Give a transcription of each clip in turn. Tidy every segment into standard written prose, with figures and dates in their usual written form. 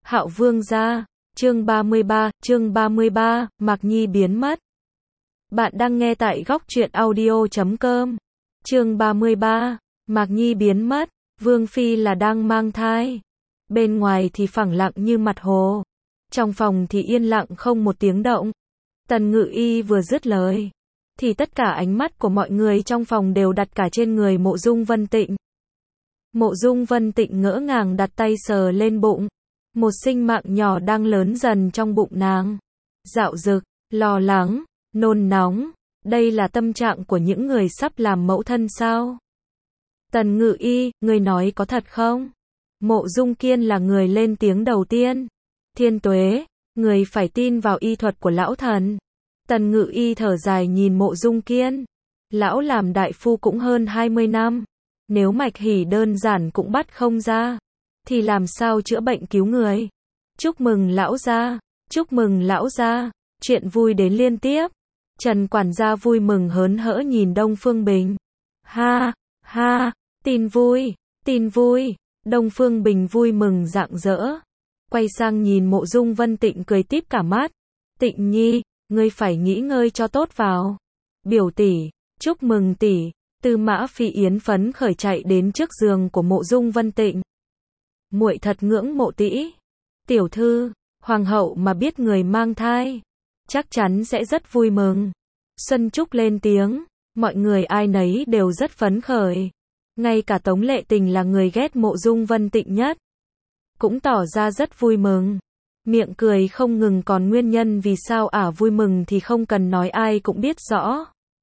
Hạo Vương gia, chương 33, Mạc Nhi biến mất. Bạn đang nghe tại góc truyện audio.com. Chương 33, Mạc Nhi biến mất, Vương Phi là đang mang thai. Bên ngoài thì phẳng lặng như mặt hồ. Trong phòng thì yên lặng không một tiếng động. Tần Ngự Y vừa dứt lời, thì tất cả ánh mắt của mọi người trong phòng đều đặt cả trên người Mộ Dung Vân Tịnh. Mộ Dung Vân Tịnh ngỡ ngàng đặt tay sờ lên bụng. Một sinh mạng nhỏ đang lớn dần trong bụng nàng. Dạo dực, lo lắng, nôn nóng. Đây là tâm trạng của những người sắp làm mẫu thân sao? Tần Ngự Y, người nói có thật không? Mộ Dung Kiên là người lên tiếng đầu tiên. Thiên Tuế, người phải tin vào y thuật của lão thần. Tần Ngự Y thở dài nhìn Mộ Dung Kiên. Lão làm đại phu cũng hơn 20 năm. Nếu mạch hỉ đơn giản cũng bắt không ra, thì làm sao chữa bệnh cứu người? Chúc mừng lão gia, chúc mừng lão gia. Chuyện vui đến liên tiếp. Trần quản gia vui mừng hớn hỡ nhìn Đông Phương Bình. Ha, ha, tin vui, tin vui. Đông Phương Bình vui mừng rạng rỡ. Quay sang nhìn Mộ Dung Vân Tịnh cười tít cả mắt. Tịnh nhi, ngươi phải nghỉ ngơi cho tốt vào. Biểu tỷ, chúc mừng tỷ. Tư Mã Phi yến phấn khởi chạy đến trước giường của Mộ Dung Vân Tịnh. Muội thật ngưỡng mộ tỷ. Tiểu thư, hoàng hậu mà biết người mang thai, chắc chắn sẽ rất vui mừng. Xuân Trúc lên tiếng, mọi người ai nấy đều rất phấn khởi. Ngay cả Tống Lệ Tình là người ghét Mộ Dung Vân Tịnh nhất, cũng tỏ ra rất vui mừng. Miệng cười không ngừng, còn nguyên nhân vì sao vui mừng thì không cần nói ai cũng biết rõ.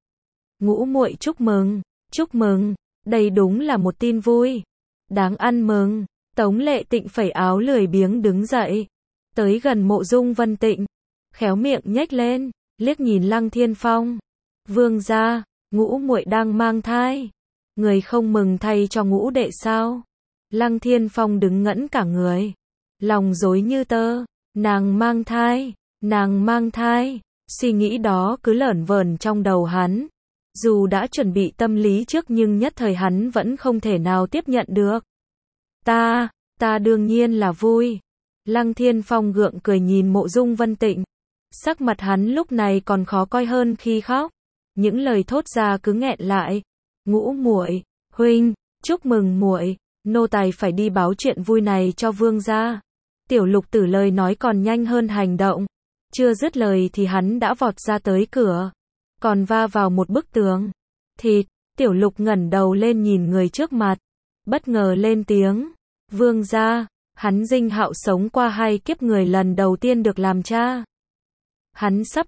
Ngũ muội chúc mừng, đây đúng là một tin vui. Đáng ăn mừng. Tống Lệ Tịnh phẩy áo lười biếng đứng dậy, tới gần Mộ Dung Vân Tịnh, khéo miệng nhếch lên, liếc nhìn Lăng Thiên Phong. Vương gia, ngũ muội đang mang thai. Người không mừng thay cho ngũ đệ sao? Lăng Thiên Phong đứng ngẩn cả người, lòng rối như tơ. Nàng mang thai. Suy nghĩ đó cứ lởn vởn trong đầu hắn. Dù đã chuẩn bị tâm lý trước nhưng nhất thời hắn vẫn không thể nào tiếp nhận được. Ta đương nhiên là vui. Lăng Thiên Phong gượng cười nhìn Mộ Dung Vân Tịnh. Sắc mặt hắn lúc này còn khó coi hơn khi khóc. Những lời thốt ra cứ nghẹn lại. Ngũ muội, huynh, chúc mừng muội, nô tài phải đi báo chuyện vui này cho vương gia. Tiểu Lục Tử lời nói còn nhanh hơn hành động. Chưa dứt lời thì hắn đã vọt ra tới cửa, còn va vào một bức tường. Thịt, Tiểu Lục ngẩng đầu lên nhìn người trước mặt, bất ngờ lên tiếng. Vương gia, hắn Dinh Hạo sống qua 2 kiếp người lần đầu tiên được làm cha. Hắn sắp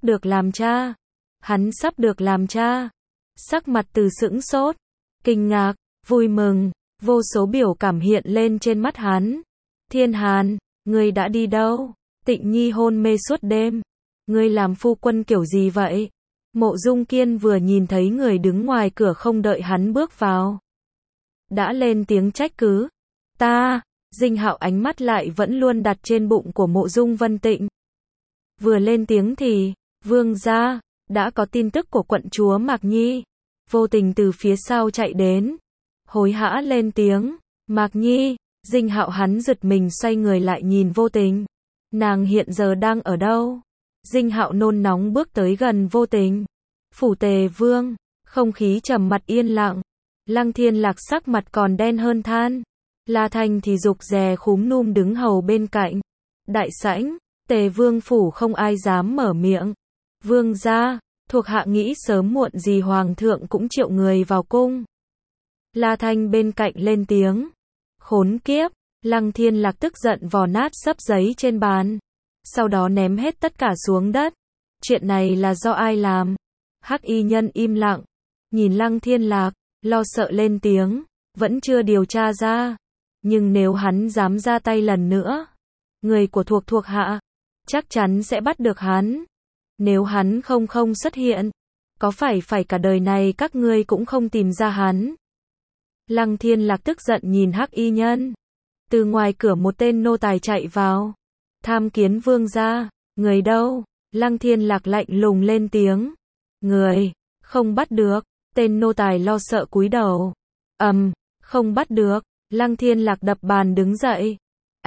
được làm cha. Sắc mặt từ sững sốt, kinh ngạc, vui mừng, vô số biểu cảm hiện lên trên mắt hắn. Thiên Hàn, ngươi đã đi đâu? Tịnh nhi hôn mê suốt đêm. Ngươi làm phu quân kiểu gì vậy? Mộ Dung Kiên vừa nhìn thấy người đứng ngoài cửa không đợi hắn bước vào, đã lên tiếng trách cứ. Dinh Hạo ánh mắt lại vẫn luôn đặt trên bụng của Mộ Dung Vân Tịnh. Vừa lên tiếng thì, vương gia, đã có tin tức của quận chúa Mạc Nhi. Vô Tình từ phía sau chạy đến, hối hả lên tiếng. Mạc Nhi. Dinh Hạo hắn giật mình xoay người lại nhìn Vô Tình. Nàng hiện giờ đang ở đâu? Dinh Hạo nôn nóng bước tới gần Vô Tình. Phủ Tề Vương, không khí trầm mặc yên lặng. Lăng Thiên Lạc sắc mặt còn đen hơn than. La Thành thì rụt rè khúm núm đứng hầu bên cạnh. Đại sảnh, Tề Vương phủ không ai dám mở miệng. Vương gia, thuộc hạ nghĩ sớm muộn gì hoàng thượng cũng triệu người vào cung. La Thành bên cạnh lên tiếng. Khốn kiếp. Lăng Thiên Lạc tức giận vò nát xấp giấy trên bàn, sau đó ném hết tất cả xuống đất. Chuyện này là do ai làm? Hắc y nhân im lặng, nhìn Lăng Thiên Lạc, lo sợ lên tiếng. Vẫn chưa điều tra ra, nhưng nếu hắn dám ra tay lần nữa, người của thuộc hạ chắc chắn sẽ bắt được hắn. Nếu hắn không xuất hiện, có phải cả đời này các ngươi cũng không tìm ra hắn? Lăng Thiên Lạc tức giận nhìn Hắc y nhân. Từ ngoài cửa một tên nô tài chạy vào. Tham kiến vương gia. Người đâu? Lăng Thiên Lạc lạnh lùng lên tiếng. Người, không bắt được. Tên nô tài lo sợ cúi đầu. Không bắt được. Lăng Thiên Lạc đập bàn đứng dậy.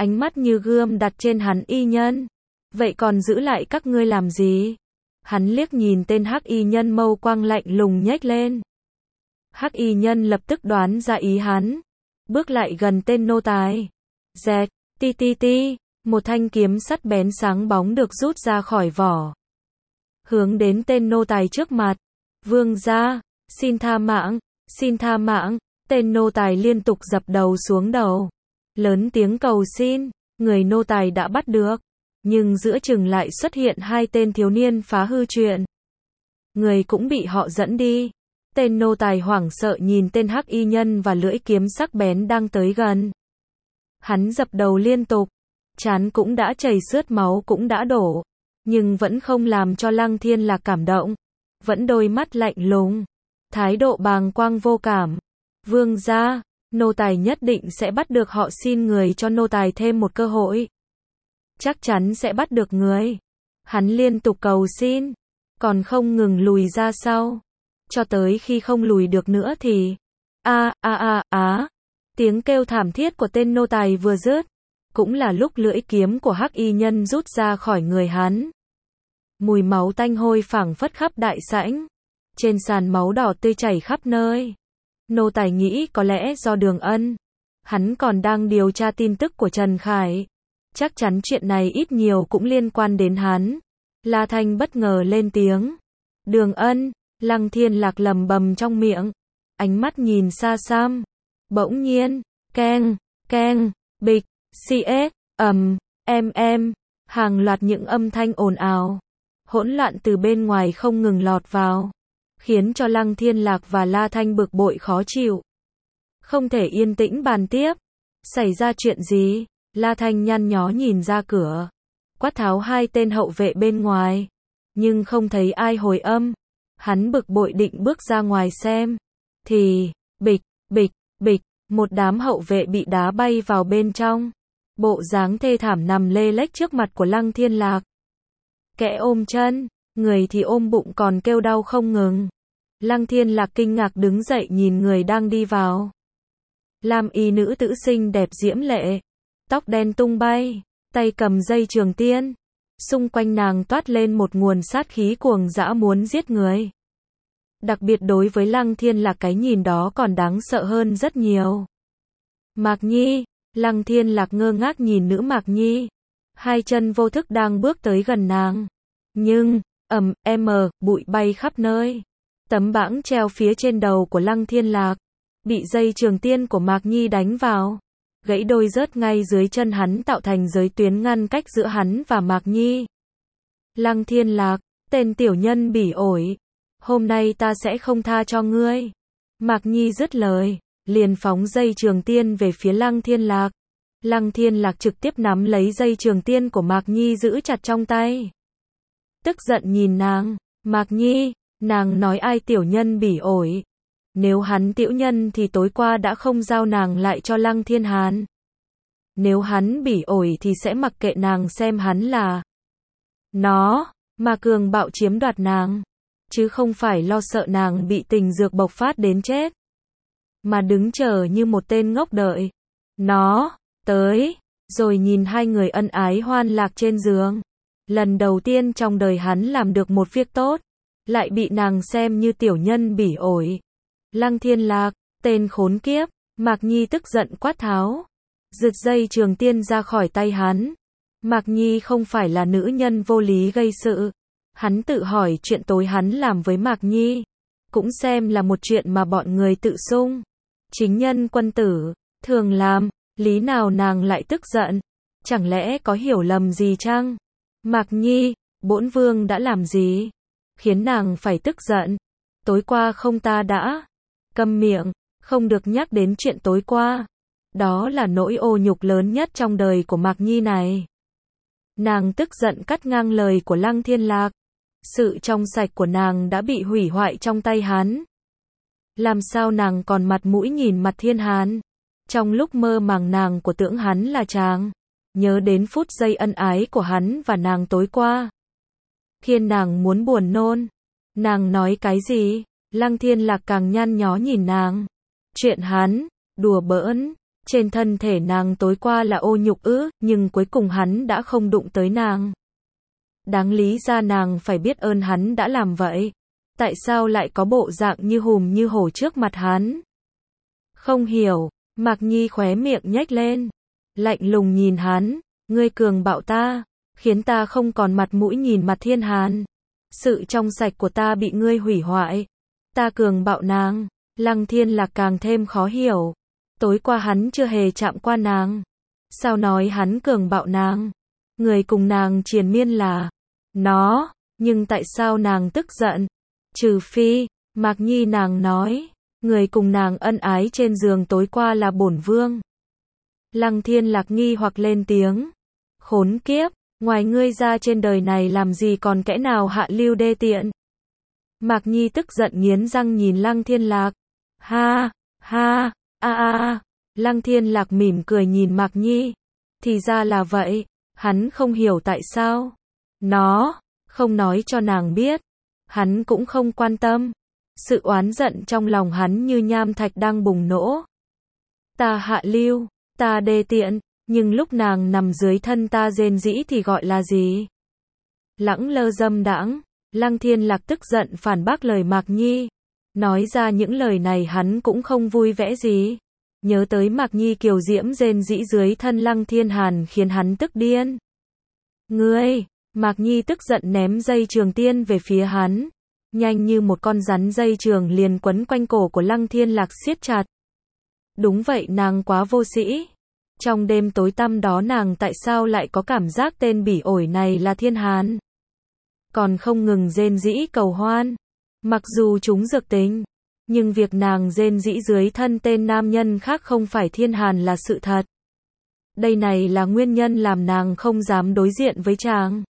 ánh mắt như gươm đặt trên hắn y nhân. Vậy còn giữ lại các ngươi làm gì? Hắn liếc nhìn tên hắc y nhân, mâu quang lạnh lùng nhếch lên. Hắc y nhân lập tức đoán ra ý hắn, bước lại gần tên nô tài. Dẹt, ti ti ti, một thanh kiếm sắt bén sáng bóng được rút ra khỏi vỏ. Hướng đến tên nô tài trước mặt. Vương gia, xin tha mạng, xin tha mạng. Tên nô tài liên tục dập đầu xuống đầu, lớn tiếng cầu xin. Người nô tài đã bắt được, nhưng giữa chừng lại xuất hiện hai tên thiếu niên phá hư chuyện. Người cũng bị họ dẫn đi. Tên nô tài hoảng sợ nhìn tên hắc y nhân và lưỡi kiếm sắc bén đang tới gần. Hắn dập đầu liên tục, trán cũng đã chảy xước, máu cũng đã đổ, nhưng vẫn không làm cho Lăng Thiên Lạc cảm động, vẫn đôi mắt lạnh lùng, thái độ bàng quang vô cảm. Vương gia, nô tài nhất định sẽ bắt được họ, xin người cho nô tài thêm một cơ hội. Chắc chắn sẽ bắt được người. Hắn liên tục cầu xin, còn không ngừng lùi ra sau, cho tới khi không lùi được nữa thì tiếng kêu thảm thiết của tên nô tài vừa dứt, cũng là lúc lưỡi kiếm của hắc y nhân rút ra khỏi người hắn. Mùi máu tanh hôi phảng phất khắp đại sảnh, trên sàn máu đỏ tươi chảy khắp nơi. Nô tài nghĩ có lẽ do Đường Ân, hắn còn đang điều tra tin tức của Trần Khải, chắc chắn chuyện này ít nhiều cũng liên quan đến hắn. La Thanh bất ngờ lên tiếng. Đường Ân, Lăng Thiên Lạc lầm bầm trong miệng, ánh mắt nhìn xa xăm. Bỗng nhiên, keng, keng, bịch, CS, hàng loạt những âm thanh ồn ào, hỗn loạn từ bên ngoài không ngừng lọt vào, khiến cho Lăng Thiên Lạc và La Thanh bực bội khó chịu. Không thể yên tĩnh bàn tiếp. Xảy ra chuyện gì? La Thanh nhăn nhó nhìn ra cửa, quát tháo hai tên hậu vệ bên ngoài, nhưng không thấy ai hồi âm. Hắn bực bội định bước ra ngoài xem, thì bịch, bịch, bịch, một đám hậu vệ bị đá bay vào bên trong, bộ dáng thê thảm nằm lê lếch trước mặt của Lăng Thiên Lạc. Kẻ ôm chân, người thì ôm bụng còn kêu đau không ngừng. Lăng Thiên Lạc kinh ngạc đứng dậy nhìn người đang đi vào. Lam y nữ tử xinh đẹp diễm lệ, tóc đen tung bay, tay cầm dây trường tiên, xung quanh nàng toát lên một nguồn sát khí cuồng dã muốn giết người. Đặc biệt đối với Lăng Thiên Lạc, cái nhìn đó còn đáng sợ hơn rất nhiều. Mạc Nhi, Lăng Thiên Lạc ngơ ngác nhìn nữ Mạc Nhi, hai chân vô thức đang bước tới gần nàng. Nhưng, bụi bay khắp nơi. Tấm bảng treo phía trên đầu của Lăng Thiên Lạc, bị dây trường tiên của Mạc Nhi đánh vào, gãy đôi rớt ngay dưới chân hắn, tạo thành giới tuyến ngăn cách giữa hắn và Mạc Nhi. Lăng Thiên Lạc, tên tiểu nhân bỉ ổi, hôm nay ta sẽ không tha cho ngươi. Mạc Nhi dứt lời, liền phóng dây trường tiên về phía Lăng Thiên Lạc. Lăng Thiên Lạc trực tiếp nắm lấy dây trường tiên của Mạc Nhi giữ chặt trong tay. Tức giận nhìn nàng, Mạc Nhi, nàng nói ai tiểu nhân bỉ ổi. Nếu hắn tiểu nhân thì tối qua đã không giao nàng lại cho Lăng Thiên Hàn. Nếu hắn bỉ ổi thì sẽ mặc kệ nàng, xem hắn là nó, mà cường bạo chiếm đoạt nàng, chứ không phải lo sợ nàng bị tình dược bộc phát đến chết, mà đứng chờ như một tên ngốc đợi nó tới, rồi nhìn hai người ân ái hoan lạc trên giường. Lần đầu tiên trong đời hắn làm được một việc tốt, lại bị nàng xem như tiểu nhân bỉ ổi. Lăng Thiên Lạc, tên khốn kiếp, Mạc Nhi tức giận quát tháo, giật dây trường tiên ra khỏi tay hắn. Mạc Nhi không phải là nữ nhân vô lý gây sự. Hắn tự hỏi chuyện tối hắn làm với Mạc Nhi, cũng xem là một chuyện mà bọn người tự xung. Chính nhân quân tử, thường làm, lý nào nàng lại tức giận? Chẳng lẽ có hiểu lầm gì chăng? Mạc Nhi, bổn vương đã làm gì khiến nàng phải tức giận? Tối qua không ta đã câm miệng, không được nhắc đến chuyện tối qua. Đó là nỗi ô nhục lớn nhất trong đời của Mạc Nhi này. Nàng tức giận cắt ngang lời của Lăng Thiên Lạc. Sự trong sạch của nàng đã bị hủy hoại trong tay hắn. Làm sao nàng còn mặt mũi nhìn mặt Thiên Hàn? Trong lúc mơ màng nàng của tưởng hắn là chàng, nhớ đến phút giây ân ái của hắn và nàng tối qua, khiến nàng muốn buồn nôn. Nàng nói cái gì? Lăng Thiên Lạc càng nhăn nhó nhìn nàng. Chuyện hắn đùa bỡn Trên thân thể nàng tối qua là ô nhục ư, nhưng cuối cùng hắn đã không đụng tới nàng. Đáng lý ra nàng phải biết ơn hắn đã làm vậy. Tại sao lại có bộ dạng như hùm như hổ trước mặt hắn? Không hiểu, Mạc Nhi khóe miệng nhếch lên. Lạnh lùng nhìn hắn, ngươi cường bạo ta, khiến ta không còn mặt mũi nhìn mặt Thiên Hàn. Sự trong sạch của ta bị ngươi hủy hoại. Ta cường bạo nàng, Lăng Thiên Lạc càng thêm khó hiểu. Tối qua hắn chưa hề chạm qua nàng. Sao nói hắn cường bạo nàng? Người cùng nàng triền miên là nó, nhưng tại sao nàng tức giận? Trừ phi, Mạc Nhi nàng nói, người cùng nàng ân ái trên giường tối qua là bổn vương. Lăng Thiên Lạc nghi hoặc lên tiếng. Khốn kiếp, ngoài ngươi ra trên đời này làm gì còn kẻ nào hạ lưu đê tiện? Mạc Nhi tức giận nghiến răng nhìn Lăng Thiên Lạc. Ha, ha, Lăng Thiên Lạc mỉm cười nhìn Mạc Nhi. Thì ra là vậy, hắn không hiểu tại sao. Nó, không nói cho nàng biết. Hắn cũng không quan tâm. Sự oán giận trong lòng hắn như nham thạch đang bùng nổ. Ta hạ lưu, ta đê tiện, nhưng lúc nàng nằm dưới thân ta rên rỉ thì gọi là gì? Lẳng lơ dâm đãng. Lăng Thiên Lạc tức giận phản bác lời Mạc Nhi. Nói ra những lời này hắn cũng không vui vẻ gì. Nhớ tới Mạc Nhi kiều diễm rên rỉ dưới thân Lăng Thiên Hàn khiến hắn tức điên. Ngươi, Mạc Nhi tức giận ném dây trường tiên về phía hắn. Nhanh như một con rắn dây trường liền quấn quanh cổ của Lăng Thiên Lạc siết chặt. Đúng vậy, nàng quá vô sĩ. Trong đêm tối tăm đó nàng tại sao lại có cảm giác tên bỉ ổi này là Thiên Hàn? Còn không ngừng rên rỉ cầu hoan. Mặc dù chúng dược tính, nhưng việc nàng rên rỉ dưới thân tên nam nhân khác không phải Thiên Hàn là sự thật. Đây này là nguyên nhân làm nàng không dám đối diện với chàng.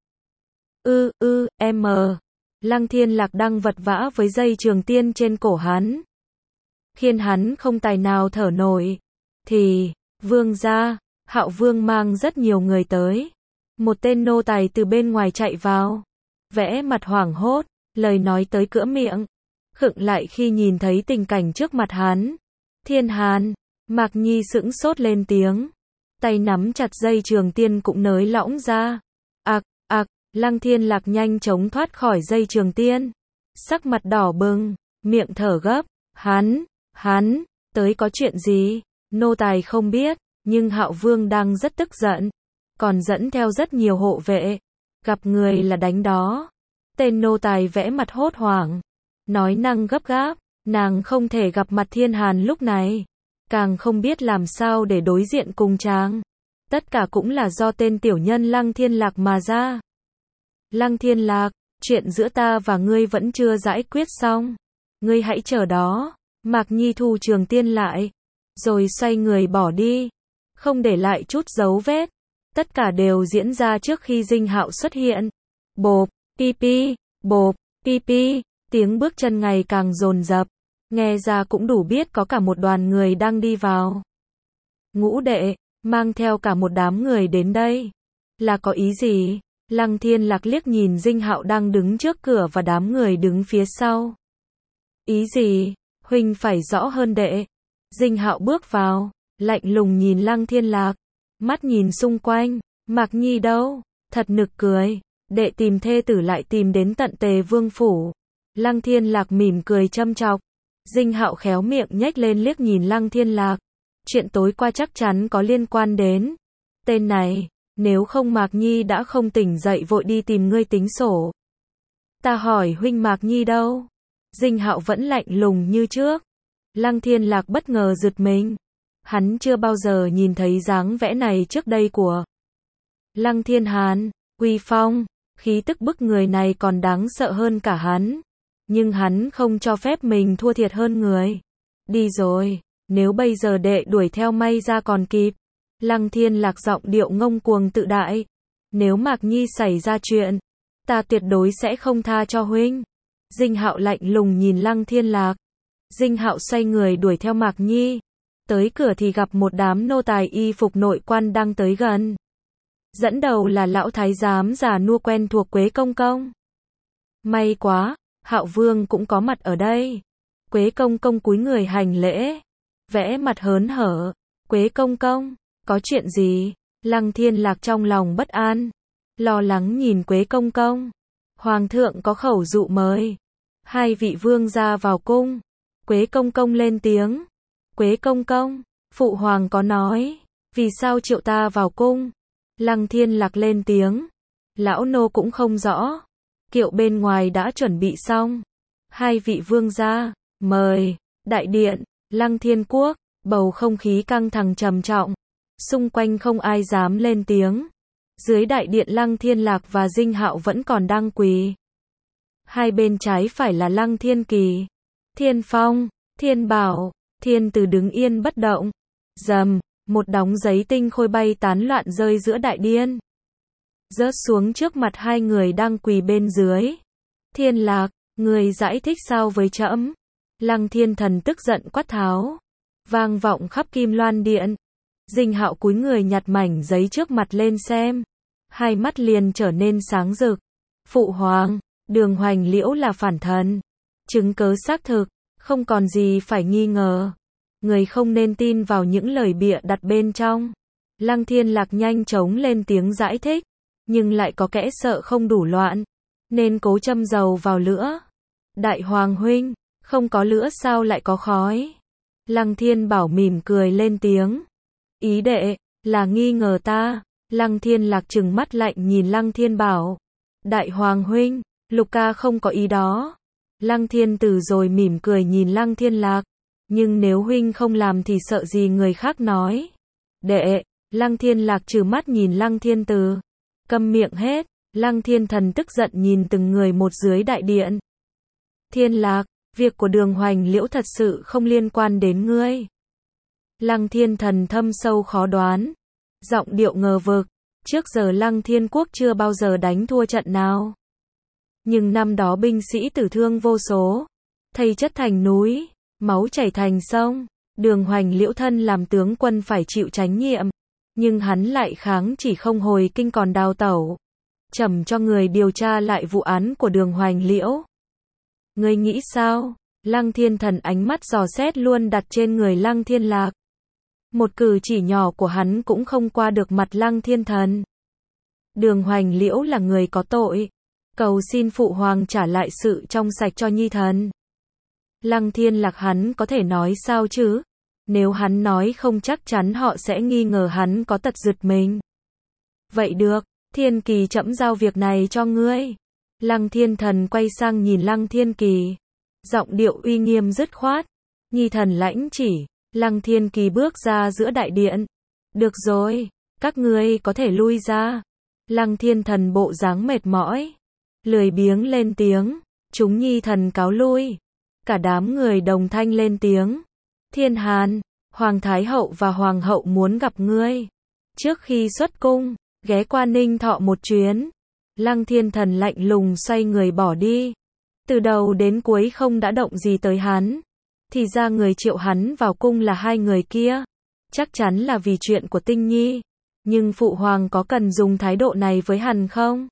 Lăng Thiên Lạc đang vật vã với dây trường tiên trên cổ hắn. Khiến hắn không tài nào thở nổi. Thì, vương gia, Hạo Vương mang rất nhiều người tới. Một tên nô tài từ bên ngoài chạy vào. Vẽ mặt hoảng hốt, lời nói tới cửa miệng. Khựng lại khi nhìn thấy tình cảnh trước mặt hắn. Thiên Hàn, Mạc Nhi sững sốt lên tiếng. Tay nắm chặt dây trường tiên cũng nới lỏng ra. Lăng Thiên Lạc nhanh chóng thoát khỏi dây trường tiên. Sắc mặt đỏ bừng, miệng thở gấp. Hắn, tới có chuyện gì? Nô tài không biết, nhưng Hạo Vương đang rất tức giận. Còn dẫn theo rất nhiều hộ vệ. Gặp người là đánh đó. Tên nô tài vẽ mặt hốt hoảng. Nói năng gấp gáp, nàng không thể gặp mặt Thiên Hàn lúc này. Càng không biết làm sao để đối diện cùng chàng. Tất cả cũng là do tên tiểu nhân Lăng Thiên Lạc mà ra. Lăng Thiên Lạc, chuyện giữa ta và ngươi vẫn chưa giải quyết xong. Ngươi hãy chờ đó. Mạc Nhi thu trường tiên lại. Rồi xoay người bỏ đi. Không để lại chút dấu vết. Tất cả đều diễn ra trước khi Dinh Hạo xuất hiện. Bộp, pi, tiếng bước chân ngày càng dồn dập. Nghe ra cũng đủ biết có cả một đoàn người đang đi vào. Ngũ đệ, mang theo cả một đám người đến đây. Là có ý gì? Lăng Thiên Lạc liếc nhìn Dinh Hạo đang đứng trước cửa và đám người đứng phía sau. Ý gì? Huynh phải rõ hơn đệ. Dinh Hạo bước vào, lạnh lùng nhìn Lăng Thiên Lạc. Mắt nhìn xung quanh, Mạc Nhi đâu? Thật nực cười. Đệ tìm thê tử lại tìm đến tận Tề Vương phủ. Lăng Thiên Lạc mỉm cười châm chọc. Dinh Hạo khéo miệng nhếch lên liếc nhìn Lăng Thiên Lạc. Chuyện tối qua chắc chắn có liên quan đến tên này. Nếu không Mạc Nhi đã không tỉnh dậy vội đi tìm ngươi tính sổ. Ta hỏi huynh Mạc Nhi đâu? Dinh Hạo vẫn lạnh lùng như trước. Lăng Thiên Lạc bất ngờ giật mình. Hắn chưa bao giờ nhìn thấy dáng vẻ này trước đây của Lăng Thiên Hàn. Uy phong, khí tức bức người này còn đáng sợ hơn cả hắn. Nhưng hắn không cho phép mình thua thiệt hơn người. Đi rồi, nếu bây giờ đệ đuổi theo may ra còn kịp. Lăng Thiên Lạc giọng điệu ngông cuồng tự đại. Nếu Mạc Nhi xảy ra chuyện, ta tuyệt đối sẽ không tha cho huynh. Dinh Hạo lạnh lùng nhìn Lăng Thiên Lạc. Dinh Hạo xoay người đuổi theo Mạc Nhi. Tới cửa thì gặp một đám nô tài y phục nội quan đang tới gần. Dẫn đầu là lão thái giám già nua quen thuộc Quế Công Công. May quá, Hạo Vương cũng có mặt ở đây. Quế Công Công cúi người hành lễ. Vẽ mặt hớn hở. Quế công công, có chuyện gì? Lăng Thiên Lạc trong lòng bất an, lo lắng nhìn Quế công công. Hoàng thượng có khẩu dụ mời hai vị vương gia vào cung. Quế công công lên tiếng. Quế công công, phụ hoàng có nói, vì sao triệu ta vào cung? Lăng Thiên Lạc lên tiếng. Lão nô cũng không rõ. Kiệu bên ngoài đã chuẩn bị xong. Hai vị vương gia, mời. Đại điện, Lăng Thiên Quốc, bầu không khí căng thẳng trầm trọng. Xung quanh không ai dám lên tiếng. Dưới đại điện Lăng Thiên Lạc và Dinh Hạo vẫn còn đang quỳ. Hai bên trái phải là Lăng Thiên Kỳ, Thiên Phong, Thiên Bảo. Thiên Từ đứng yên bất động. Rầm, một đống giấy tinh khôi bay tán loạn rơi giữa đại điện, rớt xuống trước mặt hai người đang quỳ bên dưới. Thiên Lạc, người giải thích sao với trẫm? Lăng Thiên Thần tức giận quát tháo, vang vọng khắp Kim Loan Điện. Dinh Hạo cúi người nhặt mảnh giấy trước mặt lên xem, hai mắt liền trở nên sáng rực. Phụ hoàng, Đường Hoành Liễu là phản thần, chứng cớ xác thực, không còn gì phải nghi ngờ. Người không nên tin vào những lời bịa đặt bên trong. Lăng Thiên Lạc nhanh chóng lên tiếng giải thích, nhưng lại có kẻ sợ không đủ loạn, nên cố châm dầu vào lửa. Đại hoàng huynh, không có lửa sao lại có khói? Lăng Thiên Bảo mỉm cười lên tiếng. Ý đệ, là nghi ngờ ta. Lăng Thiên Lạc trừng mắt lạnh nhìn Lăng Thiên Bảo. Đại hoàng huynh, Lục ca không có ý đó. Lăng Thiên Tử rồi mỉm cười nhìn Lăng Thiên Lạc. Nhưng nếu huynh không làm thì sợ gì người khác nói? Đệ, Lăng Thiên Lạc trừ mắt nhìn Lăng Thiên Tử. Câm miệng hết. Lăng Thiên Thần tức giận nhìn từng người một dưới đại điện. Thiên Lạc, việc của Đường Hoành Liễu thật sự không liên quan đến ngươi. Lăng Thiên Thần thâm sâu khó đoán, giọng điệu ngờ vực. Trước giờ Lăng Thiên Quốc chưa bao giờ đánh thua trận nào. Nhưng năm đó binh sĩ tử thương vô số, thây chất thành núi, máu chảy thành sông. Đường Hoành Liễu thân làm tướng quân phải chịu trách nhiệm, nhưng hắn lại kháng chỉ không hồi kinh còn đào tẩu. Trầm cho người điều tra lại vụ án của Đường Hoành Liễu. Ngươi nghĩ sao? Lăng Thiên Thần ánh mắt dò xét luôn đặt trên người Lăng Thiên Lạc. Một cử chỉ nhỏ của hắn cũng không qua được mặt Lăng Thiên Thần. Đường Hoành Liễu là người có tội, cầu xin phụ hoàng trả lại sự trong sạch cho nhi thần. Lăng Thiên Lạc hắn có thể nói sao chứ? Nếu hắn nói không chắc chắn họ sẽ nghi ngờ hắn có tật giật mình. Vậy được, Thiên Kỳ trẫm giao việc này cho ngươi. Lăng Thiên Thần quay sang nhìn Lăng Thiên Kỳ, giọng điệu uy nghiêm dứt khoát. Nhi thần lãnh chỉ. Lăng Thiên Kỳ bước ra giữa đại điện. Được rồi, các ngươi có thể lui ra. Lăng Thiên Thần bộ dáng mệt mỏi, lười biếng lên tiếng. Chúng nhi thần cáo lui. Cả đám người đồng thanh lên tiếng. Thiên Hàn, Hoàng Thái Hậu và Hoàng Hậu muốn gặp ngươi. Trước khi xuất cung, ghé qua Ninh Thọ một chuyến. Lăng Thiên Thần lạnh lùng xoay người bỏ đi. Từ đầu đến cuối không đã động gì tới hắn. Thì ra người triệu hắn vào cung là hai người kia. Chắc chắn là vì chuyện của Tinh Nhi. Nhưng phụ hoàng có cần dùng thái độ này với hắn không?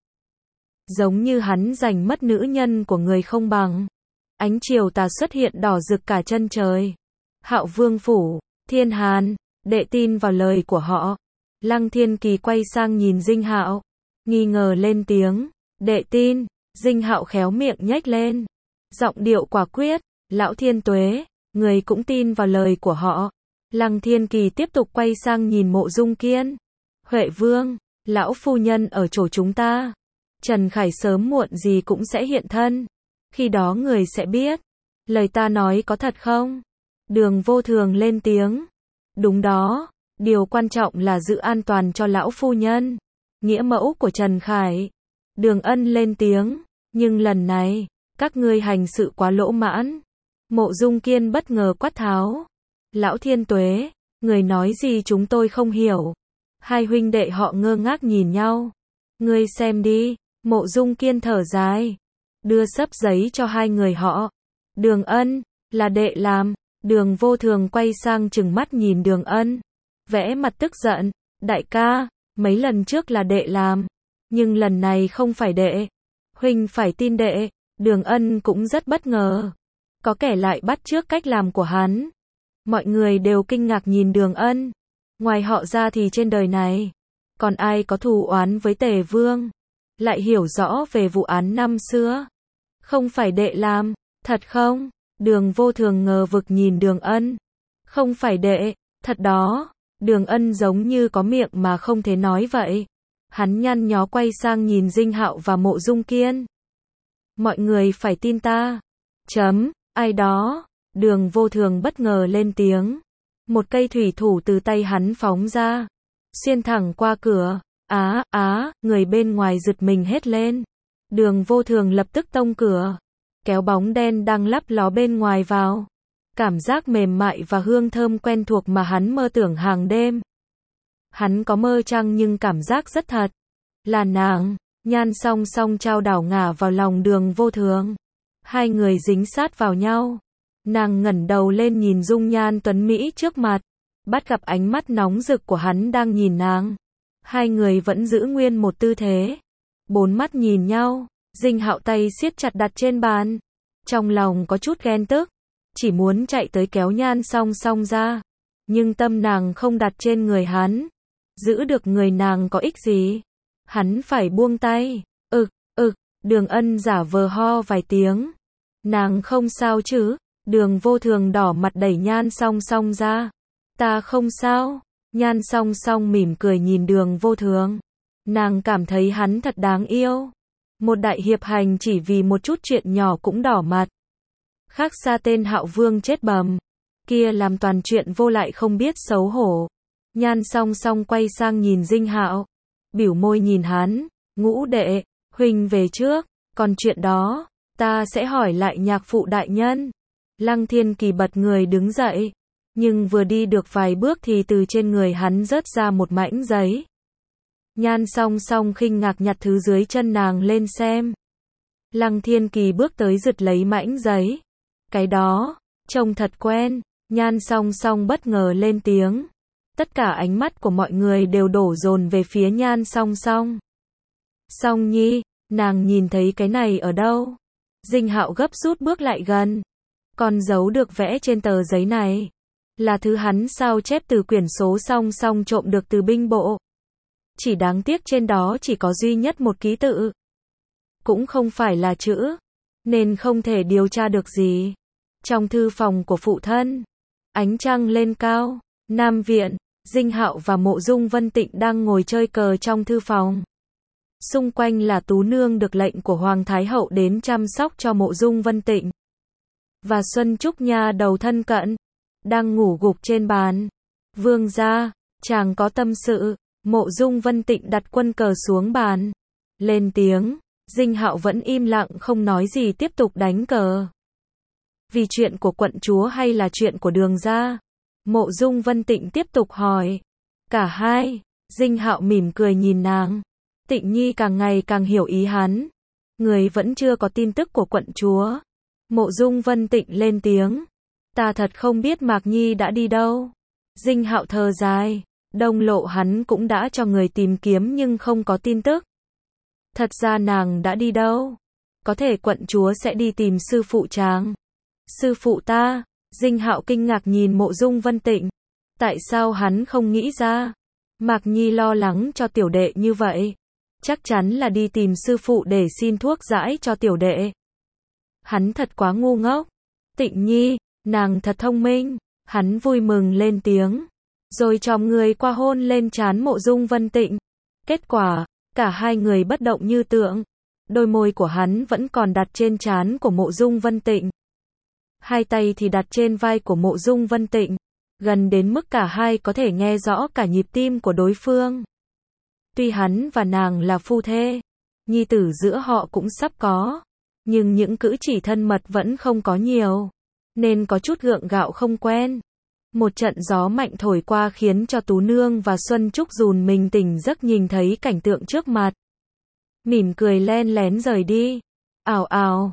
Giống như hắn giành mất nữ nhân của người không bằng. Ánh chiều tà xuất hiện đỏ rực cả chân trời. Hạo Vương phủ, Thiên Hàn, đệ tin vào lời của họ. Lăng Thiên Kỳ quay sang nhìn Dinh Hạo, nghi ngờ lên tiếng. Đệ tin. Dinh Hạo khéo miệng nhếch lên, giọng điệu quả quyết. Lão Thiên Tuế, người cũng tin vào lời của họ. Lăng Thiên Kỳ tiếp tục quay sang nhìn Mộ Dung Kiên. Huệ Vương, lão phu nhân ở chỗ chúng ta. Trần Khải sớm muộn gì cũng sẽ hiện thân. Khi đó người sẽ biết. Lời ta nói có thật không? Đường Vô Thường lên tiếng. Đúng đó, điều quan trọng là giữ an toàn cho lão phu nhân. Nghĩa mẫu của Trần Khải. Đường Ân lên tiếng. Nhưng lần này, các ngươi hành sự quá lỗ mãn. Mộ Dung Kiên bất ngờ quát tháo. Lão Thiên Tuế, người nói gì chúng tôi không hiểu. Hai huynh đệ họ ngơ ngác nhìn nhau. Ngươi xem đi. Mộ Dung Kiên thở dài, đưa xấp giấy cho hai người họ. Đường Ân, là đệ làm. Đường Vô Thường quay sang trừng mắt nhìn Đường Ân, vẽ mặt tức giận. Đại ca, mấy lần trước là đệ làm, nhưng lần này không phải đệ. Huynh phải tin đệ. Đường Ân cũng rất bất ngờ. Có kẻ lại bắt chước cách làm của hắn. Mọi người đều kinh ngạc nhìn Đường Ân. Ngoài họ ra thì trên đời này, còn ai có thù oán với Tề Vương, lại hiểu rõ về vụ án năm xưa? Không phải đệ làm, thật không? Đường Vô Thường ngờ vực nhìn Đường Ân. Không phải đệ, thật đó. Đường Ân giống như có miệng mà không thể nói vậy. Hắn nhăn nhó quay sang nhìn Dinh Hạo và Mộ Dung Kiên. Mọi người phải tin ta. Ai đó? Đường Vô Thường bất ngờ lên tiếng. Một cây thủy thủ từ tay hắn phóng ra, xuyên thẳng qua cửa. Người bên ngoài giật mình hét lên. Đường Vô Thường lập tức tông cửa, kéo bóng đen đang lấp ló bên ngoài vào. Cảm giác mềm mại và hương thơm quen thuộc mà hắn mơ tưởng hàng đêm. Hắn có mơ chăng nhưng cảm giác rất thật. Là nàng. Nhan Song Song trao đảo ngả vào lòng Đường Vô Thường. Hai người dính sát vào nhau. Nàng ngẩng đầu lên nhìn dung nhan tuấn mỹ trước mặt, bắt gặp ánh mắt nóng rực của hắn đang nhìn nàng. Hai người vẫn giữ nguyên một tư thế, bốn mắt nhìn nhau. Dinh Hạo tay siết chặt đặt trên bàn, trong lòng có chút ghen tức, chỉ muốn chạy tới kéo Nhan Song Song ra, nhưng tâm nàng không đặt trên người hắn. Giữ được người nàng có ích gì? Hắn phải buông tay. Đường Ân giả vờ ho vài tiếng. Nàng không sao chứ? Đường Vô Thường đỏ mặt đẩy Nhan Song Song ra. Ta không sao. Nhan Song Song mỉm cười nhìn Đường Vô Thường. Nàng cảm thấy hắn thật đáng yêu. Một đại hiệp hành chỉ vì một chút chuyện nhỏ cũng đỏ mặt. Khác xa tên Hạo Vương chết bầm kia làm toàn chuyện vô lại không biết xấu hổ. Nhan Song Song quay sang nhìn Dinh Hạo, biểu môi nhìn hắn. Ngũ đệ, huynh về trước, còn chuyện đó, ta sẽ hỏi lại nhạc phụ đại nhân. Lăng Thiên Kỳ bật người đứng dậy, nhưng vừa đi được vài bước thì từ trên người hắn rớt ra một mảnh giấy. Nhan Song Song khinh ngạc nhặt thứ dưới chân nàng lên xem. Lăng Thiên Kỳ bước tới giật lấy mảnh giấy. Cái đó, trông thật quen. Nhan Song Song bất ngờ lên tiếng. Tất cả ánh mắt của mọi người đều đổ dồn về phía Nhan Song Song. Song Nhi, nàng nhìn thấy cái này ở đâu? Dinh Hạo gấp rút bước lại gần. Con dấu được vẽ trên tờ giấy này là thứ hắn sao chép từ quyển số Song Song trộm được từ binh bộ. Chỉ đáng tiếc trên đó chỉ có duy nhất một ký tự, cũng không phải là chữ, nên không thể điều tra được gì. Trong thư phòng của phụ thân, ánh trăng lên cao, Nam viện, Dinh Hạo và Mộ Dung Vân Tịnh đang ngồi chơi cờ trong thư phòng. Xung quanh là Tú Nương được lệnh của Hoàng Thái Hậu đến chăm sóc cho Mộ Dung Vân Tịnh. Và Xuân Trúc Nha đầu thân cận, đang ngủ gục trên bàn. Vương gia, chàng có tâm sự. Mộ Dung Vân Tịnh đặt quân cờ xuống bàn, lên tiếng. Dinh Hạo vẫn im lặng không nói gì tiếp tục đánh cờ. Vì chuyện của quận chúa hay là chuyện của Đường gia? Mộ Dung Vân Tịnh tiếp tục hỏi. Cả hai. Dinh Hạo mỉm cười nhìn nàng. Tịnh Nhi càng ngày càng hiểu ý hắn. Người vẫn chưa có tin tức của quận chúa. Mộ Dung Vân Tịnh lên tiếng. Ta thật không biết Mạc Nhi đã đi đâu. Dinh Hạo thở dài. Đông Lộ hắn cũng đã cho người tìm kiếm nhưng không có tin tức. Thật ra nàng đã đi đâu? Có thể quận chúa sẽ đi tìm sư phụ chàng. Sư phụ ta? Dinh Hạo kinh ngạc nhìn Mộ Dung Vân Tịnh. Tại sao hắn không nghĩ ra? Mạc Nhi lo lắng cho tiểu đệ như vậy. Chắc chắn là đi tìm sư phụ để xin thuốc giải cho tiểu đệ. Hắn thật quá ngu ngốc. Tịnh Nhi, nàng thật thông minh. Hắn vui mừng lên tiếng. Rồi chòm người qua hôn lên trán Mộ Dung Vân Tịnh. Kết quả, cả hai người bất động như tượng. Đôi môi của hắn vẫn còn đặt trên trán của Mộ Dung Vân Tịnh. Hai tay thì đặt trên vai của Mộ Dung Vân Tịnh. Gần đến mức cả hai có thể nghe rõ cả nhịp tim của đối phương. Tuy hắn và nàng là phu thê, nhi tử giữa họ cũng sắp có, nhưng những cử chỉ thân mật vẫn không có nhiều, nên có chút gượng gạo không quen. Một trận gió mạnh thổi qua khiến cho Tú Nương và Xuân Trúc rùn mình tỉnh giấc nhìn thấy cảnh tượng trước mặt. Mỉm cười len lén rời đi. Ào ào,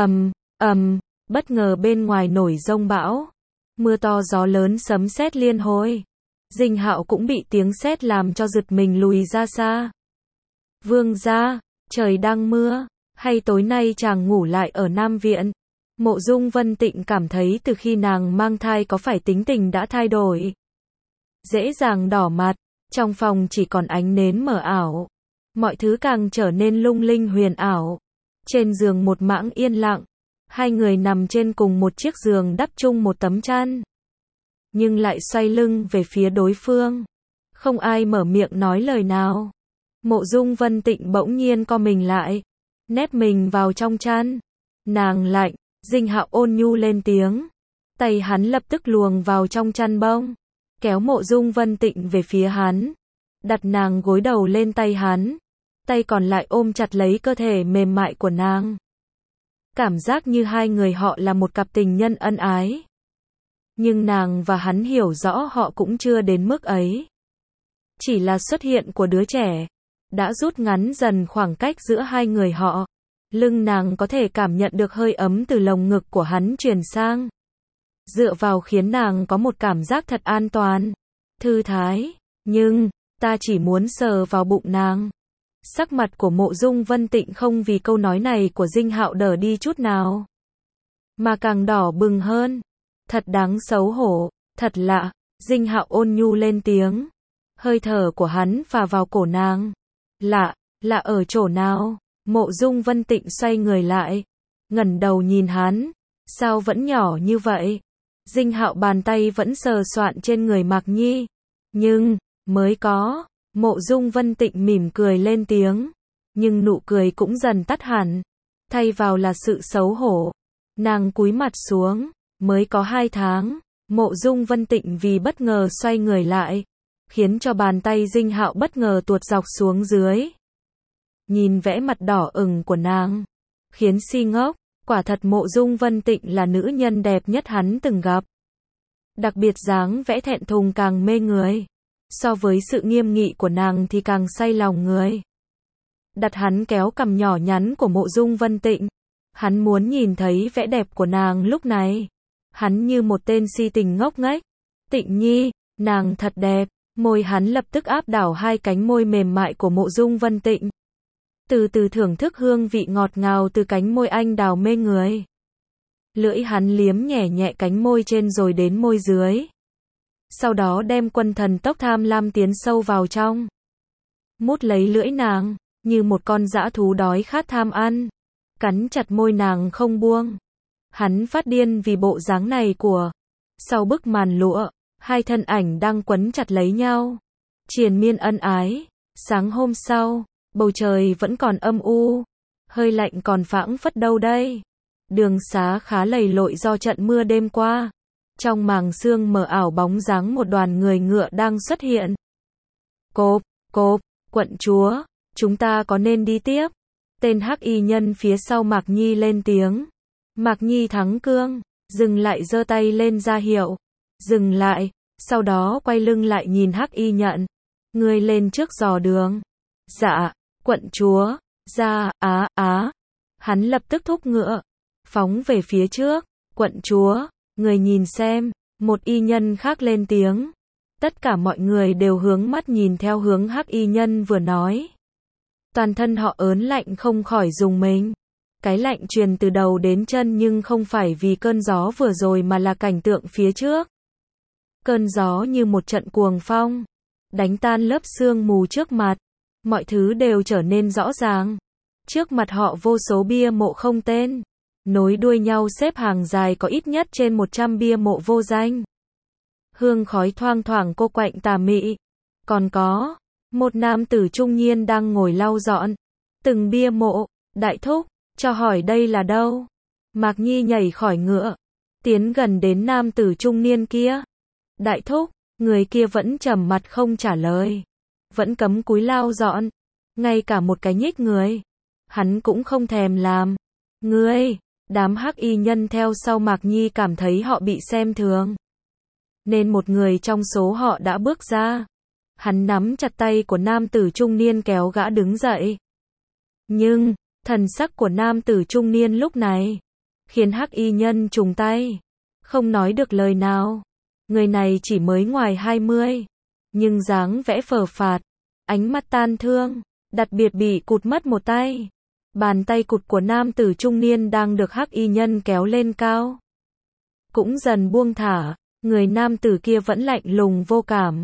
bất ngờ bên ngoài nổi giông bão. Mưa to gió lớn sấm sét liên hồi. Dinh Hạo cũng bị tiếng sét làm cho giật mình lùi ra xa. Vương gia, trời đang mưa, hay tối nay chàng ngủ lại ở Nam viện? Mộ Dung Vân Tịnh cảm thấy từ khi nàng mang thai có phải tính tình đã thay đổi. dễ dàng đỏ mặt. Trong phòng chỉ còn ánh nến mờ ảo. Mọi thứ càng trở nên lung linh huyền ảo. Trên giường một mảng yên lặng. Hai người nằm trên cùng một chiếc giường đắp chung một tấm chăn. Nhưng lại xoay lưng về phía đối phương. Không ai mở miệng nói lời nào. Mộ Dung Vân Tịnh bỗng nhiên co mình lại. Nép mình vào trong chăn. Nàng lạnh. Dinh Hạo ôn nhu lên tiếng. Tay hắn lập tức luồn vào trong chăn bông. Kéo Mộ Dung Vân Tịnh về phía hắn. Đặt nàng gối đầu lên tay hắn. Tay còn lại ôm chặt lấy cơ thể mềm mại của nàng. Cảm giác như hai người họ là một cặp tình nhân ân ái. Nhưng nàng và hắn hiểu rõ họ cũng chưa đến mức ấy. Chỉ là xuất hiện của đứa trẻ đã rút ngắn dần khoảng cách giữa hai người họ. Lưng nàng có thể cảm nhận được hơi ấm từ lồng ngực của hắn truyền sang. Dựa vào khiến nàng có một cảm giác thật an toàn, thư thái. Nhưng, ta chỉ muốn sờ vào bụng nàng. Sắc mặt của Mộ Dung Vân Tịnh không vì câu nói này của Dinh Hạo đỡ đi chút nào. Mà càng đỏ bừng hơn. Thật đáng xấu hổ, thật lạ. Dinh Hạo ôn nhu lên tiếng. Hơi thở của hắn phả vào cổ nàng. Lạ, lạ ở chỗ nào? Mộ Dung Vân Tịnh xoay người lại. Ngẩng đầu nhìn hắn. Sao vẫn nhỏ như vậy? Dinh Hạo bàn tay vẫn sờ soạn trên người Mạc Nhi. Nhưng, mới có. Mộ Dung Vân Tịnh mỉm cười lên tiếng. Nhưng nụ cười cũng dần tắt hẳn. Thay vào là sự xấu hổ. Nàng cúi mặt xuống. Mới có 2 tháng. Mộ Dung Vân Tịnh vì bất ngờ xoay người lại. Khiến cho bàn tay Dinh Hạo bất ngờ tuột dọc xuống dưới. Nhìn vẻ mặt đỏ ửng của nàng. Khiến si ngốc. Quả thật Mộ Dung Vân Tịnh là nữ nhân đẹp nhất hắn từng gặp. Đặc biệt dáng vẽ thẹn thùng càng mê người. So với sự nghiêm nghị của nàng thì càng say lòng người. Đặt hắn kéo cằm nhỏ nhắn của Mộ Dung Vân Tịnh. Hắn muốn nhìn thấy vẻ đẹp của nàng lúc này. Hắn như một tên si tình ngốc nghếch. Tịnh Nhi, nàng thật đẹp. Môi hắn lập tức áp đảo hai cánh môi mềm mại của Mộ Dung Vân Tịnh. Từ từ thưởng thức hương vị ngọt ngào từ cánh môi anh đào mê người. Lưỡi hắn liếm nhẹ nhẹ cánh môi trên rồi đến môi dưới. Sau đó đem quân thần tốc tham lam tiến sâu vào trong. Mút lấy lưỡi nàng, như một con dã thú đói khát tham ăn. Cắn chặt môi nàng không buông. Hắn phát điên vì bộ dáng này của. Sau bức màn lụa, hai thân ảnh đang quấn chặt lấy nhau. Triền miên ân ái. Sáng hôm sau, bầu trời vẫn còn âm u. Hơi lạnh còn phảng phất đâu đây. Đường xá khá lầy lội do trận mưa đêm qua. Trong màng sương mờ ảo bóng dáng một đoàn người ngựa đang xuất hiện. Cộp, cộp, quận chúa, chúng ta có nên đi tiếp? Tên hắc y nhân phía sau Mạc Nhi lên tiếng. Mạc Nhi thắng cương, dừng lại giơ tay lên ra hiệu. Dừng lại, sau đó quay lưng lại nhìn hắc y nhận. Ngươi lên trước dò đường. Dạ, quận chúa, ra, Hắn lập tức thúc ngựa. Phóng về phía trước. Quận chúa, người nhìn xem. Một y nhân khác lên tiếng. Tất cả mọi người đều hướng mắt nhìn theo hướng hắc y nhân vừa nói. Toàn thân họ ớn lạnh không khỏi rùng mình. Cái lạnh truyền từ đầu đến chân nhưng không phải vì cơn gió vừa rồi mà là cảnh tượng phía trước. Cơn gió như một trận cuồng phong. Đánh tan lớp sương mù trước mặt. Mọi thứ đều trở nên rõ ràng. Trước mặt họ vô số bia mộ không tên. Nối đuôi nhau xếp hàng dài có ít nhất trên 100 bia mộ vô danh. Hương khói thoang thoảng cô quạnh tà mị. Còn có một nam tử trung niên đang ngồi lau dọn từng bia mộ. Đại thúc, cho hỏi đây là đâu? Mạc Nhi nhảy khỏi ngựa, tiến gần đến nam tử trung niên kia. Đại thúc, người kia vẫn trầm mặt không trả lời. Vẫn cắm cúi lau dọn. Ngay cả một cái nhích người hắn cũng không thèm làm. Ngươi, đám hắc y nhân theo sau Mạc Nhi cảm thấy họ bị xem thường. Nên một người trong số họ đã bước ra. Hắn nắm chặt tay của nam tử trung niên kéo gã đứng dậy. Nhưng, thần sắc của nam tử trung niên lúc này khiến hắc y nhân trùng tay. Không nói được lời nào. Người này chỉ mới ngoài 20. Nhưng dáng vẽ phờ phạt. Ánh mắt tan thương. Đặc biệt bị cụt mất một tay. Bàn tay cụt của nam tử trung niên đang được hắc y nhân kéo lên cao. Cũng dần buông thả. Người nam tử kia vẫn lạnh lùng vô cảm.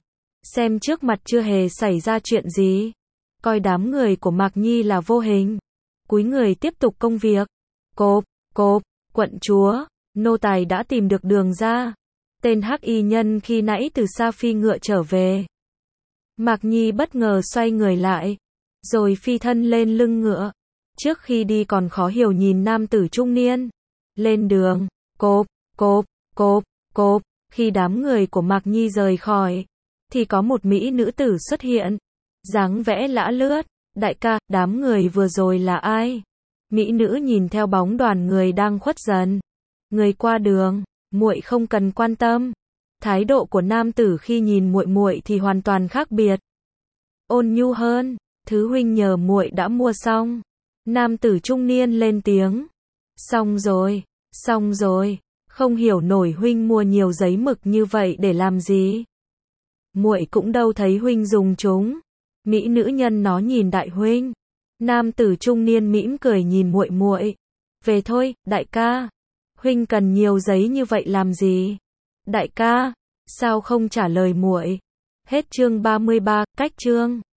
xem trước mặt chưa hề xảy ra chuyện gì. Coi đám người của Mạc Nhi là vô hình. Cúi người tiếp tục công việc. Cộp, cộp, quận chúa, nô tài đã tìm được đường ra. Tên hắc y nhân khi nãy từ xa phi ngựa trở về. Mạc Nhi bất ngờ xoay người lại, rồi phi thân lên lưng ngựa. Trước khi đi còn khó hiểu nhìn nam tử trung niên. Lên đường, cộp, cộp, cộp, cộp, khi đám người của Mạc Nhi rời khỏi, thì có một mỹ nữ tử xuất hiện. Dáng vẻ lả lướt, đại ca, đám người vừa rồi là ai? Mỹ nữ nhìn theo bóng đoàn người đang khuất dần. Người qua đường, muội không cần quan tâm. Thái độ của nam tử khi nhìn muội muội thì hoàn toàn khác biệt. Ôn nhu hơn, thứ huynh nhờ muội đã mua xong. Nam tử trung niên lên tiếng. Xong rồi, không hiểu nổi huynh mua nhiều giấy mực như vậy để làm gì? Muội cũng đâu thấy huynh dùng chúng. Mỹ nữ nhân nó nhìn đại huynh. Nam tử trung niên mỉm cười nhìn muội muội. Về thôi, đại ca. Huynh cần nhiều giấy như vậy làm gì? Đại ca, sao không trả lời muội? Hết chương 33, cách chương